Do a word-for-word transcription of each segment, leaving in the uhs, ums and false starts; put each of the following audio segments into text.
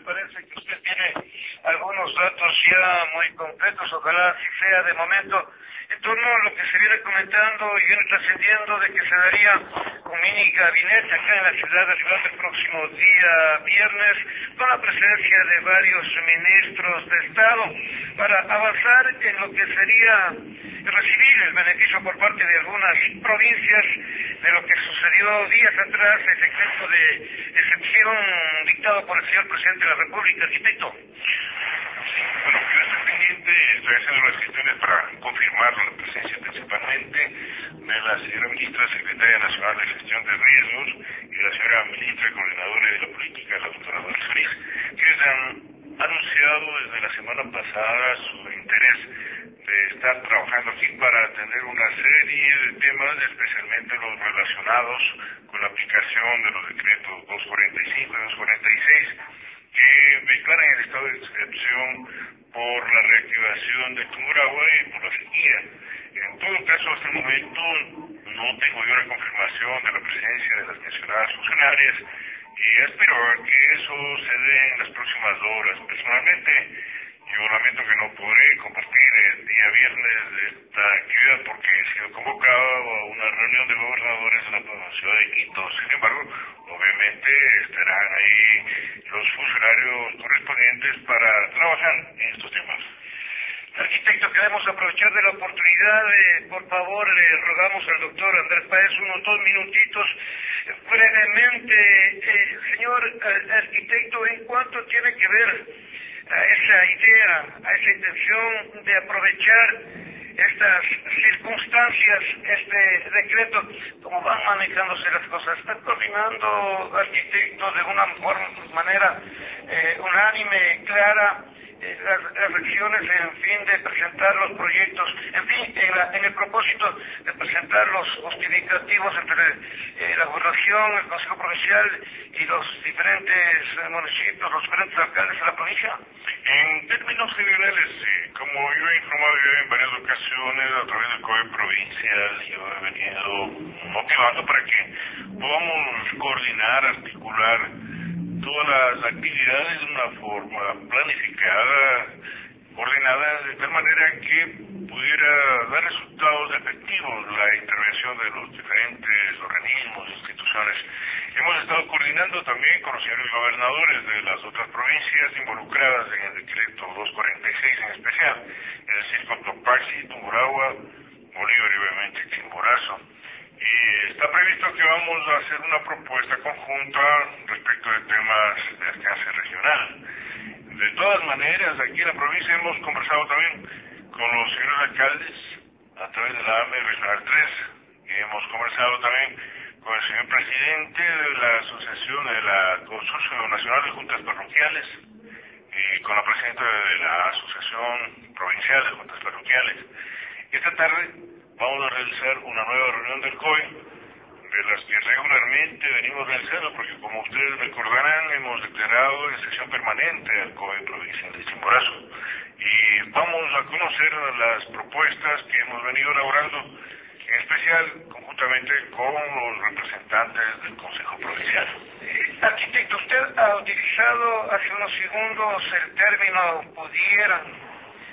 parece que usted tiene algunos datos ya muy concretos, ojalá así sea de momento, en torno a lo que se viene comentando y viene trascendiendo de que se daría un mini gabinete acá en la ciudad de Rivas el próximo día viernes, con la presencia de varios ministros de Estado, para avanzar en lo que sería recibir el beneficio por parte de algunas provincias de lo que sucedió días atrás, el decreto de excepción dictado por el señor presidente de la República, arquitecto. Bueno, yo estoy pendiente, estoy haciendo las gestiones para confirmar la presencia principalmente de la señora ministra secretaria nacional de gestión de riesgos y de la señora ministra coordinadora de la política, la doctora Doris Feliz, que han anunciado desde la semana pasada su interés de estar trabajando aquí para atender una serie de temas, especialmente los relacionados con la aplicación de los decretos doscientos cuarenta y cinco y doscientos cuarenta y seis, que declaran el estado de excepción por la reactivación de Tungurahua y por la sequía. En todo caso, hasta el momento no tengo yo la confirmación de la presencia de las mencionadas funcionarias y espero que eso se dé en las próximas horas. Personalmente, yo lamento que no podré compartir el día viernes esta actividad porque he sido convocado a una reunión de gobernadores en la ciudad de Quito. Sin embargo, obviamente estarán ahí los funcionarios correspondientes para trabajar en estos temas. Arquitecto, queremos aprovechar de la oportunidad, eh, por favor, le rogamos al doctor Andrés Páez unos dos minutitos, eh, brevemente, eh, señor eh, arquitecto, en cuanto tiene que ver a esa idea, a esa intención de aprovechar estas circunstancias, este decreto, cómo van manejándose las cosas. ¿Está coordinando, arquitecto, de una forma, manera eh, unánime, clara, eh, las, las acciones en fin de presentar los proyectos, en fin, en, la, en el propósito de presentar los justificativos entre eh, la gobernación, el Consejo Provincial y los diferentes eh, municipios, los diferentes alcaldes de la provincia? En términos generales, sí. Como yo he informado ya en varias ocasiones a través del C O E provincial, yo he venido motivando para que podamos coordinar, articular todas las actividades de una forma planificada, coordinada, de tal manera que pudiera dar resultados efectivos la intervención de los diferentes organismos, instituciones. Hemos estado coordinando también con los señores gobernadores de las otras provincias involucradas en el decreto doscientos cuarenta y seis en especial, es decir, con Cotopaxi, Tungurahua, Bolívar y obviamente Chimborazo. Y está previsto que vamos a hacer una propuesta conjunta respecto de temas de alcance regional. De todas maneras, aquí en la provincia hemos conversado también con los señores alcaldes a través de la A M E Regional tres, y hemos conversado también con el señor presidente de la Asociación de la Consorcio Nacional de Juntas Parroquiales y con la presidenta de la Asociación Provincial de Juntas Parroquiales. Esta tarde vamos a realizar una nueva reunión del C O E, de las que regularmente venimos realizando, porque como ustedes recordarán, hemos declarado en sesión permanente al C O E provincial de Chimborazo. Y vamos a conocer las propuestas que hemos venido elaborando, en especial conjuntamente con los representantes del Consejo Provincial. Arquitecto, usted ha utilizado hace unos segundos el término pudieran.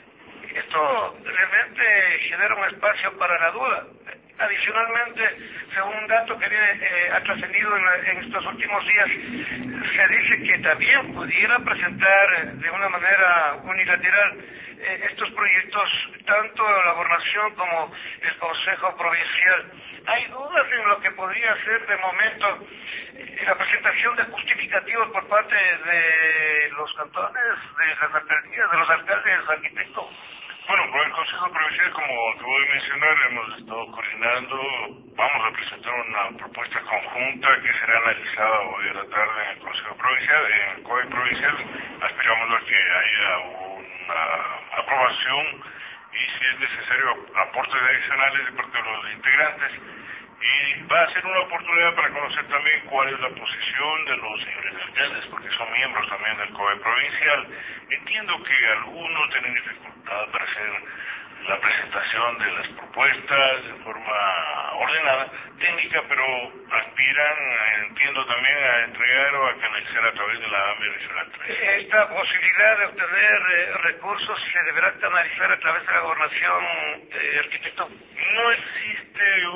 Esto realmente genera un espacio para la duda. Adicionalmente, según un dato que viene, eh, ha trascendido en, la, en estos últimos días, se dice que también pudiera presentar eh, de una manera unilateral eh, estos proyectos, tanto la gobernación como el Consejo Provincial. ¿Hay dudas en lo que podría ser de momento eh, la presentación de justificativos por parte de los cantones, de las alcaldías, de los alcaldes, arquitectos? Bueno, con el Consejo Provincial, como acabo de mencionar, hemos estado coordinando, vamos a presentar una propuesta conjunta que será analizada hoy a la tarde en el Consejo Provincial, en el C O E Provincial. Aspiramos a que haya una aprobación y, si es necesario, aportes adicionales de parte de los integrantes. Y va a ser una oportunidad para conocer también cuál es la posición de los señores alcaldes, porque son miembros también del C O E provincial. Entiendo que algunos tienen dificultad para hacer la presentación de las propuestas de forma ordenada, técnica, pero aspiran, entiendo también, a entregar o a canalizar a través de la AME Regional tres. Esta posibilidad de obtener eh, recursos se deberá canalizar a través de la gobernación, eh, arquitecto. No existe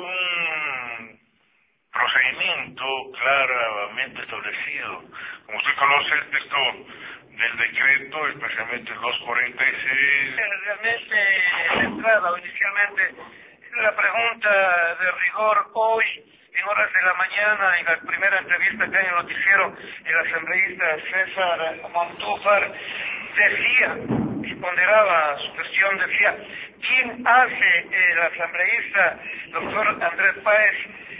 un procedimiento claramente establecido. Como usted conoce el texto del decreto, especialmente el doscientos cuarenta y seis. Realmente, de entrada o inicialmente, la pregunta de rigor hoy, en horas de la mañana, en la primera entrevista que hay en el noticiero, el asambleísta César Montúfar decía, y ponderaba su cuestión, decía, ¿quién hace el asambleísta doctor Andrés Páez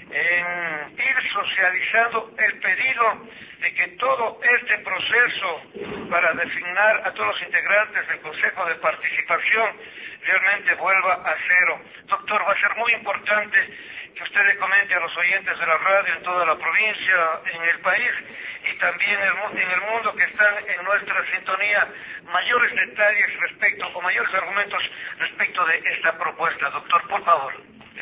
en ir socializando el pedido de que todo este proceso para designar a todos los integrantes del Consejo de Participación realmente vuelva a cero? Doctor, va a ser muy importante que usted le comente a los oyentes de la radio en toda la provincia, en el país y también en el mundo que están en nuestra sintonía, mayores detalles respecto o mayores argumentos respecto de esta propuesta. Doctor, por favor.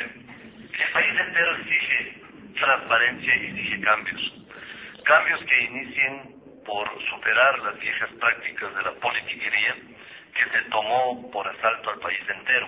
El país entero exige transparencia y exige cambios. Cambios que inicien por superar las viejas prácticas de la politiquería que se tomó por asalto al país entero.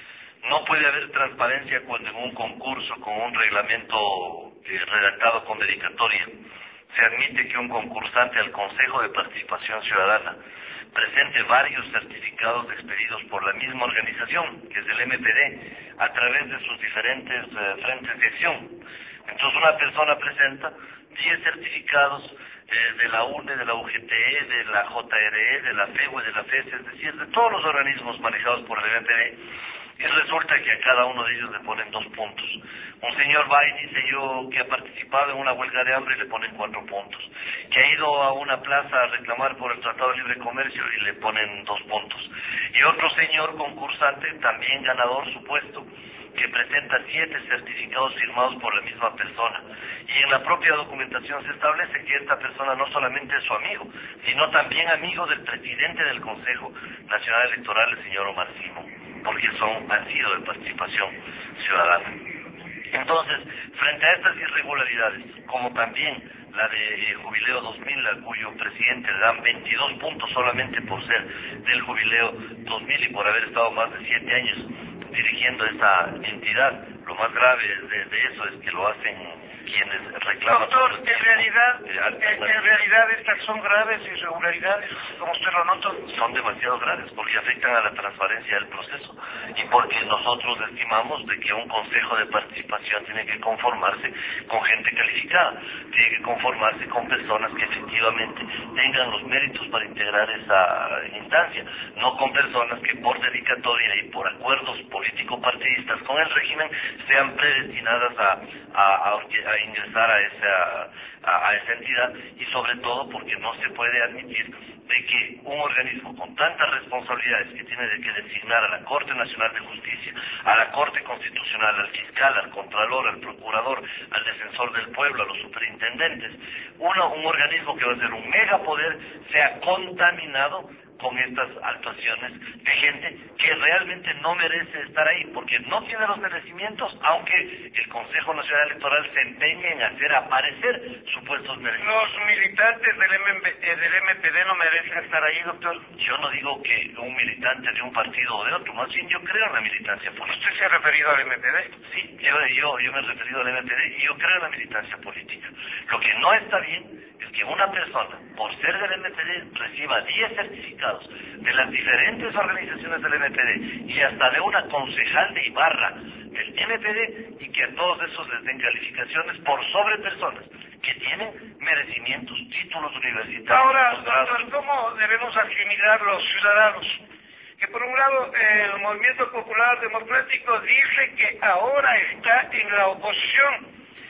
No puede haber transparencia cuando en un concurso con un reglamento eh, redactado con dedicatoria se admite que un concursante al Consejo de Participación Ciudadana presente varios certificados expedidos por la misma organización, que es el M P D, a través de sus diferentes eh, frentes de acción. Entonces una persona presenta diez certificados eh, de la U N E, de la U G T E, de la J R E, de la F E U E, de la F E S, es decir, de todos los organismos manejados por el M P D, y resulta que a cada uno de ellos le ponen dos puntos. Un señor va y dice yo que ha participado en una huelga de hambre y le ponen cuatro puntos. Que ha ido a una plaza a reclamar por el Tratado de Libre Comercio y le ponen dos puntos. Y otro señor concursante, también ganador supuesto, que presenta siete certificados firmados por la misma persona. Y en la propia documentación se establece que esta persona no solamente es su amigo, sino también amigo del presidente del Consejo Nacional Electoral, el señor Omar Simo, porque son, han sido de participación ciudadana. Entonces, frente a estas irregularidades, como también la de Jubileo dos mil, a cuyo presidente le dan veintidós puntos solamente por ser del Jubileo dos mil y por haber estado más de siete años dirigiendo esta entidad, lo más grave de, de eso es que lo hacen quienes reclaman... Doctor, en realidad, en, en realidad estas son graves irregularidades, como usted lo nota. Son demasiado graves porque afectan a la transparencia del proceso y porque nosotros estimamos de que un consejo de participación tiene que conformarse con gente calificada, tiene que conformarse con personas que efectivamente tengan los méritos para integrar esa instancia, no con personas que por dedicatoria y por acuerdos político-partidistas con el régimen sean predestinadas a, a, a, a ingresar a esa, a, a esa entidad, y sobre todo porque no se puede admitir de que un organismo con tantas responsabilidades que tiene de que designar a la Corte Nacional de Justicia, a la Corte Constitucional, al fiscal, al contralor, al procurador, al defensor del pueblo, a los superintendentes, uno, un organismo que va a ser un megapoder, sea contaminado con estas actuaciones de gente que realmente no merece estar ahí, porque no tiene los merecimientos, aunque el Consejo Nacional Electoral se empeñe en hacer aparecer supuestos merecimientos. ¿Los militantes del, M M P, del M P D no merecen estar ahí, doctor? Yo no digo que un militante de un partido o de otro, más bien yo creo en la militancia política. ¿Usted se ha referido al M P D? Sí, yo, yo, yo me he referido al M P D y yo creo en la militancia política. Lo que no está bien es que una persona, por ser del M P D, reciba diez certificados de las diferentes organizaciones del M P D y hasta de una concejal de Ibarra del M P D, y que a todos esos les den calificaciones por sobre personas que tienen merecimientos, títulos universitarios. Ahora, doctor, ¿cómo debemos asimilar los ciudadanos? Que por un lado el Movimiento Popular Democrático dice que ahora está en la oposición,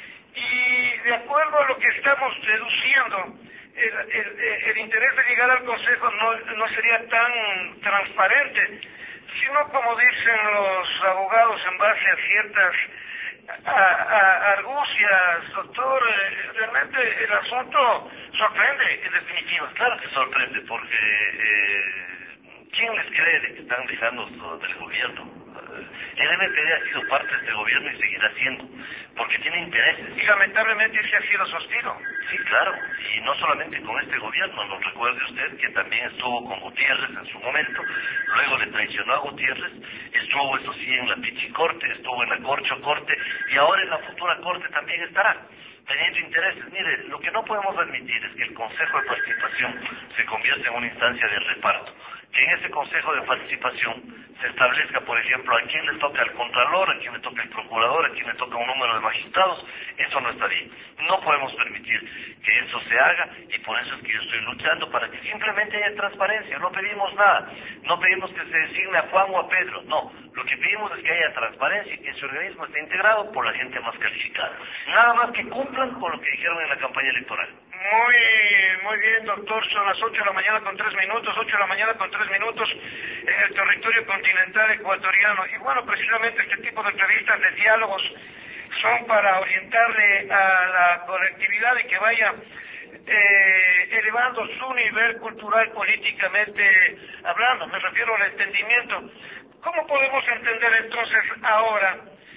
y de acuerdo a lo que estamos deduciendo, el, el, el interés de llegar al Consejo no, no sería tan transparente, sino, como dicen los abogados, en base a ciertas a, a, argucias. Doctor, realmente el asunto sorprende, en definitiva. Claro que sorprende, porque eh, ¿quién les cree de que están dejando del gobierno? El M P D ha sido parte de este gobierno y seguirá siendo, porque tiene intereses. Y lamentablemente ese ha sido su estilo. Sí, claro, y no solamente con este gobierno, nos recuerde usted que también estuvo con Gutiérrez en su momento, luego le traicionó a Gutiérrez, estuvo eso sí en la Pichicorte, estuvo en la Corcho Corte, y ahora en la futura Corte también estará, teniendo intereses. Mire, lo que no podemos admitir es que el Consejo de Participación se convierta en una instancia de reparto, que en ese Consejo de Participación se establezca, por ejemplo, a quién le toca el Contralor, a quién le toca el Procurador, a quién le toca un número de magistrados. Eso no está bien. No podemos permitir que eso se haga, y por eso es que yo estoy luchando para que simplemente haya transparencia. No pedimos nada, no pedimos que se designe a Juan o a Pedro, no. Lo que pedimos es que haya transparencia y que ese organismo esté integrado por la gente más calificada. Nada más que cumplan con lo que dijeron en la campaña electoral. Muy, muy bien, doctor. Son las ocho de la mañana con tres minutos, ocho de la mañana con tres minutos en el territorio continental ecuatoriano. Y bueno, precisamente este tipo de entrevistas, de diálogos, son para orientarle a la colectividad y que vaya eh, elevando su nivel cultural políticamente hablando. Me refiero al entendimiento. ¿Cómo podemos entender entonces ahora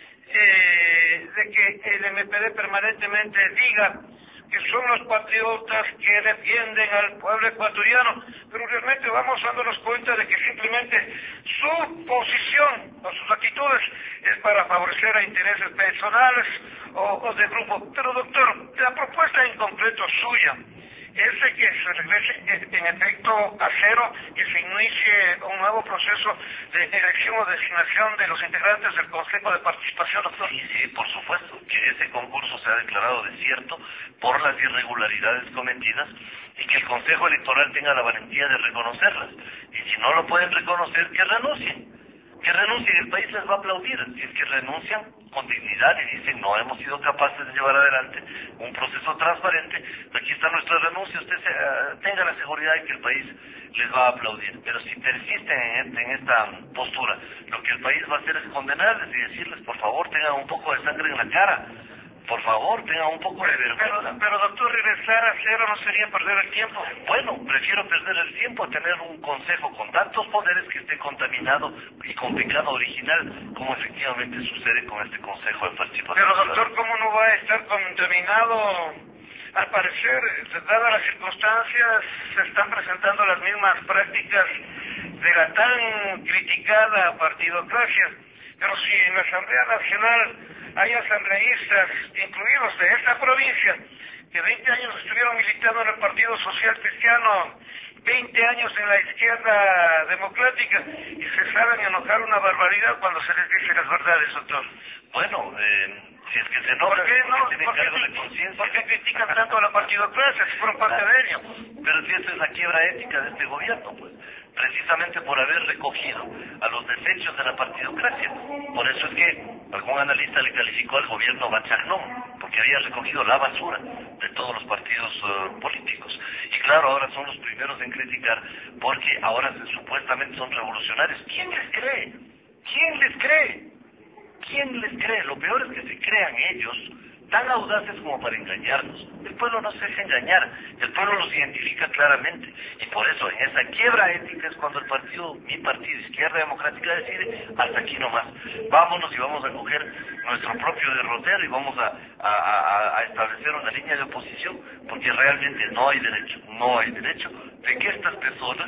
eh, de que el M P D permanentemente diga que son los patriotas que defienden al pueblo ecuatoriano, pero realmente vamos dándonos cuenta de que simplemente su posición o sus actitudes es para favorecer a intereses personales o, o de grupo? Pero doctor, la propuesta en concreto suya es de que se regrese en efecto a cero, que se inicie un nuevo proceso de elección o designación de los integrantes del Consejo de Participación, doctor. Sí, sí, por supuesto, que ese concurso se ha declarado desierto por las irregularidades cometidas y que el Consejo Electoral tenga la valentía de reconocerlas. Y si no lo pueden reconocer, que renuncien. Que renuncien, el país les va a aplaudir. Si es que renuncian con dignidad y dicen no hemos sido capaces de llevar adelante un proceso transparente, aquí está nuestra renuncia, usted se, uh, tenga la seguridad de que el país les va a aplaudir. Pero si persisten en, en esta postura, lo que el país va a hacer es condenarles y decirles por favor tengan un poco de sangre en la cara, por favor tengan un poco de vergüenza. Pero, pero doctor, regresar a cero no sería perder el tiempo. Bueno, prefiero perder el tiempo a tener un consejo con tantos poderes que esté contaminado y con pecado original, como efectivamente sucede con este Consejo de Participación. Pero doctor, ¿cómo no va a estar contaminado? Al parecer, dadas las circunstancias, se están presentando las mismas prácticas de la tan criticada partidocracia. Pero si en la Asamblea Nacional hay asambleístas, incluidos de esta provincia, que veinte años estuvieron militando en el Partido Social Cristiano, veinte años en la izquierda democrática, y se saben enojar una barbaridad cuando se les dice las verdades, doctor. Bueno, eh, si es que se enojan, ¿por qué no? tienen ¿Por qué, cargo de conciencia? ¿Por qué critican tanto a la partidocracia si fueron parte de ello? Pero si esa es la quiebra ética de este gobierno, pues, precisamente por haber recogido a los desechos de la partidocracia. Por eso es que algún analista le calificó al gobierno bachagnón, porque había recogido la basura de todos los partidos uh, políticos. Y claro, ahora son los primeros en criticar, porque ahora supuestamente son revolucionarios. ¿Quién les cree? ¿Quién les cree? ¿Quién les cree? Lo peor es que se crean ellos tan audaces como para engañarnos. El pueblo no se deja engañar, el pueblo los identifica claramente, y por eso en esa quiebra ética es cuando el partido, mi partido, Izquierda Democrática, decide hasta aquí nomás, vámonos y vamos a coger nuestro propio derrotero y vamos a, a, a, a establecer una línea de oposición, porque realmente no hay derecho, no hay derecho de que estas personas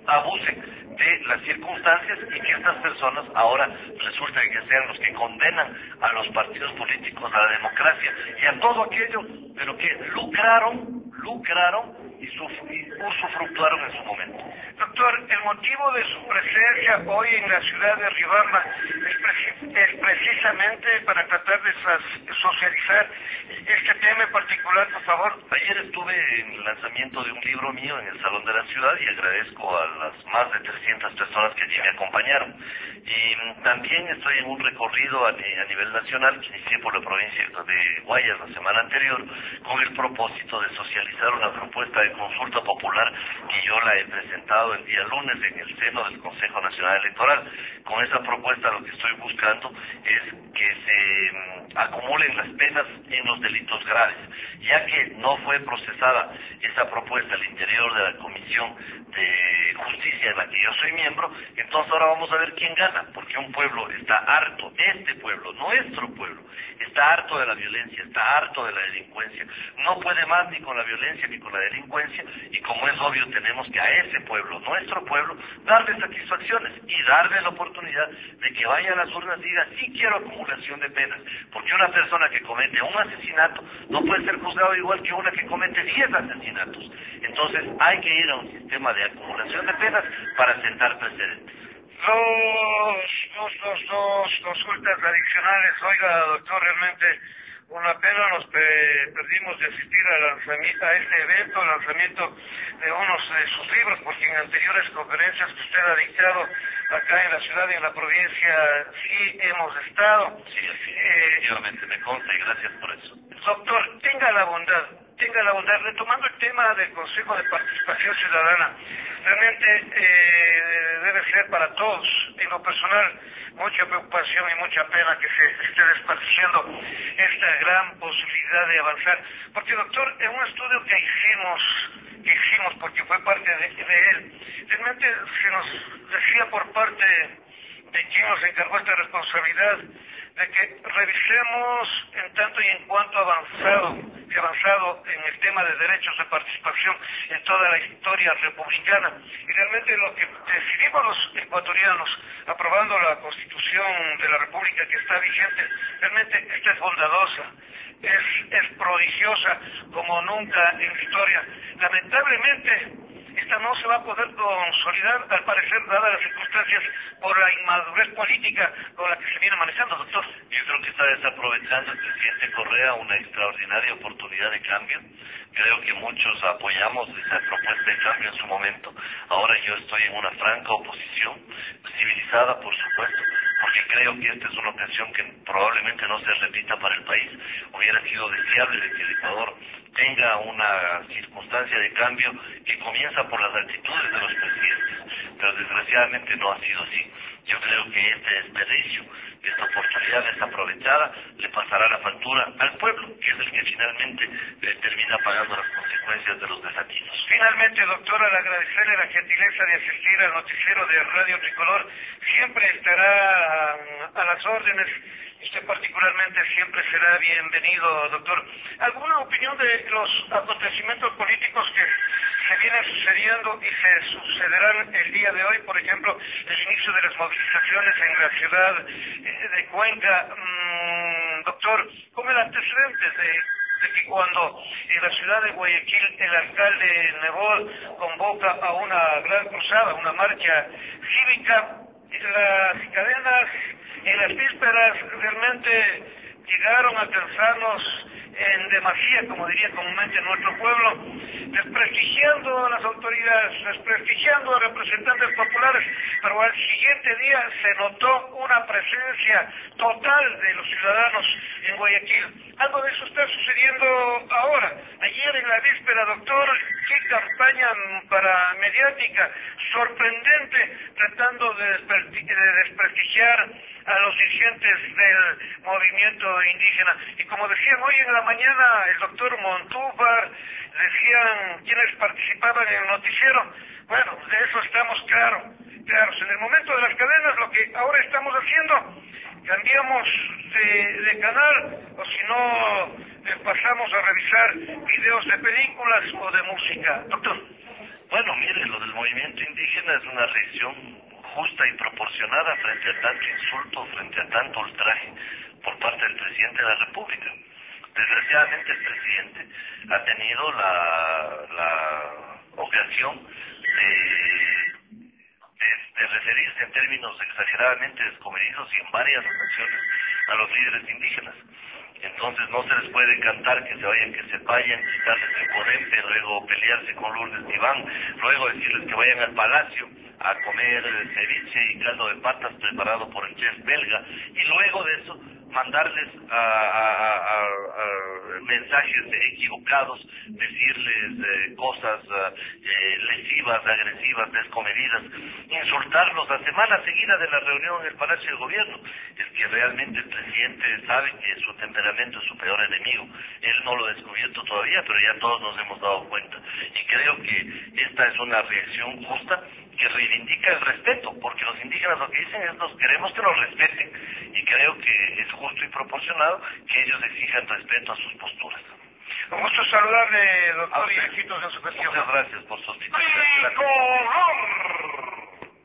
abusen de las circunstancias y que estas personas ahora resulta que sean los que condenan a los partidos políticos, a la democracia y a todo aquello, pero que lucraron, lucraron y, y usufructuaron en su momento. Doctor, el motivo de su presencia hoy en la ciudad de Riobamba es, preci es precisamente para tratar de socializar este tema en particular, por favor. Ayer estuve en el lanzamiento de un libro mío en el Salón de la Ciudad y agradezco a las más de trescientas personas que allí me acompañaron. Y también estoy en un recorrido a, a nivel nacional que inicié por la provincia de Guayas la semana anterior con el propósito de socializar una propuesta de consulta popular que yo la he presentado el día lunes en el seno del Consejo Nacional Electoral. Con esa propuesta lo que estoy buscando es que se um, acumulen las penas en los delitos graves, ya que no fue procesada esa propuesta al interior de la Comisión de justicia en la que yo soy miembro, entonces ahora vamos a ver quién gana, porque un pueblo está harto, este pueblo, nuestro pueblo, está harto de la violencia, está harto de la delincuencia, no puede más ni con la violencia ni con la delincuencia, y como es obvio tenemos que a ese pueblo, nuestro pueblo, darle satisfacciones y darle la oportunidad de que vaya a las urnas y diga, sí quiero acumulación de penas, porque una persona que comete un asesinato no puede ser juzgado igual que una que comete diez asesinatos. Entonces hay que ir a un sistema de acumulación de penas para sentar precedentes. Dos, dos, dos, dos consultas adicionales. Oiga, doctor, realmente una pena, nos pe perdimos de asistir a, lanzamiento, a este evento, lanzamiento de unos de sus libros, porque en anteriores conferencias que usted ha dictado acá en la ciudad y en la provincia sí hemos estado. Sí, así, eh, efectivamente, me consta y gracias por eso. Doctor, tenga la bondad, tenga la bondad, retomando el tema del Consejo de Participación Ciudadana, realmente eh, debe ser para todos, en lo personal, mucha preocupación y mucha pena que se esté desperdiciando esta gran posibilidad de avanzar. Porque, doctor, en un estudio que hicimos, que hicimos porque fue parte de, de él, realmente se nos decía por parte de quien nos encargó esta responsabilidad, de que revisemos en tanto y en cuanto avanzado, avanzado en el tema de derechos de participación en toda la historia republicana. Y realmente lo que decidimos los ecuatorianos, aprobando la Constitución de la República que está vigente, realmente esta es bondadosa, es, es prodigiosa como nunca en la historia. Lamentablemente, esta no se va a poder consolidar, al parecer, dadas las circunstancias, por la inmadurez política con la que se viene manejando, doctor. Yo creo que está desaprovechando el presidente Correa una extraordinaria oportunidad de cambio. Creo que muchos apoyamos esa propuesta de cambio en su momento. Ahora yo estoy en una franca oposición, civilizada por supuesto, porque creo que esta es una ocasión que probablemente no se repita para el país. Hubiera sido deseable de que el Ecuador tenga una circunstancia de cambio que comienza por las actitudes de los presidentes, pero desgraciadamente no ha sido así. Yo creo que este desperdicio, esta oportunidad desaprovechada, le pasará la factura al pueblo, que es el que finalmente eh, termina pagando las consecuencias de los desatinos. Finalmente, doctor, al agradecerle la gentileza de asistir al noticiero de Radio Tricolor, siempre estará a las órdenes. Usted particularmente siempre será bienvenido, doctor. ¿Alguna opinión de los acontecimientos políticos que se vienen sucediendo y se sucederán el día de hoy? Por ejemplo, el inicio de las movilizaciones en la ciudad de Cuenca. Mm, doctor, con el antecedente de, de que cuando en la ciudad de Guayaquil el alcalde Nebot convoca a una gran cruzada, una marcha cívica, las cadenas en las vísperas realmente llegaron a alcanzarnos en demasía, como diría comúnmente en nuestro pueblo, desprestigiando a las autoridades, desprestigiando a representantes populares, pero al siguiente día se notó una presencia total de los ciudadanos en Guayaquil. Algo de eso está sucediendo ahora. Ayer en la víspera, doctor, qué campaña para mediática sorprendente, tratando de, despresti de desprestigiar a los dirigentes del movimiento indígena. Y como decían hoy en la mañana el doctor Montúfar, decían quienes participaban en el noticiero, bueno, de eso estamos claros, claros. En el momento de las cadenas, lo que ahora estamos haciendo, cambiamos de, de canal, o si no, eh, pasamos a revisar videos de películas o de música. Doctor. Bueno, mire, lo del movimiento indígena es una reacción justa y proporcionada frente a tanto insulto, frente a tanto ultraje por parte del presidente de la República. Desgraciadamente el presidente ha tenido la, la ocasión de, de, de referirse en términos exageradamente descomedidos y en varias ocasiones a los líderes indígenas. Entonces no se les puede cantar que se vayan, que se vayan, quitarles el corempe, luego pelearse con Lourdes Diván, luego decirles que vayan al palacio a comer ceviche y caldo de patas preparado por el chef belga, y luego de eso mandarles a, a, a, a mensajes equivocados, decirles eh, cosas eh, lesivas, agresivas, descomedidas, insultarlos la semana seguida de la reunión en el Palacio de Gobierno. Es que realmente el presidente sabe que su temperamento es su peor enemigo. Él no lo ha descubierto todavía, pero ya todos nos hemos dado cuenta. Y creo que esta es una reacción justa que reivindica el respeto, porque los indígenas lo que dicen es nos queremos que nos respeten, y creo que es justo y proporcionado que ellos exijan respeto a sus posturas. Un gusto saludarle, doctor, y éxitos en su gestión. Muchas gracias por su hospitalidad. ¡Tricolor!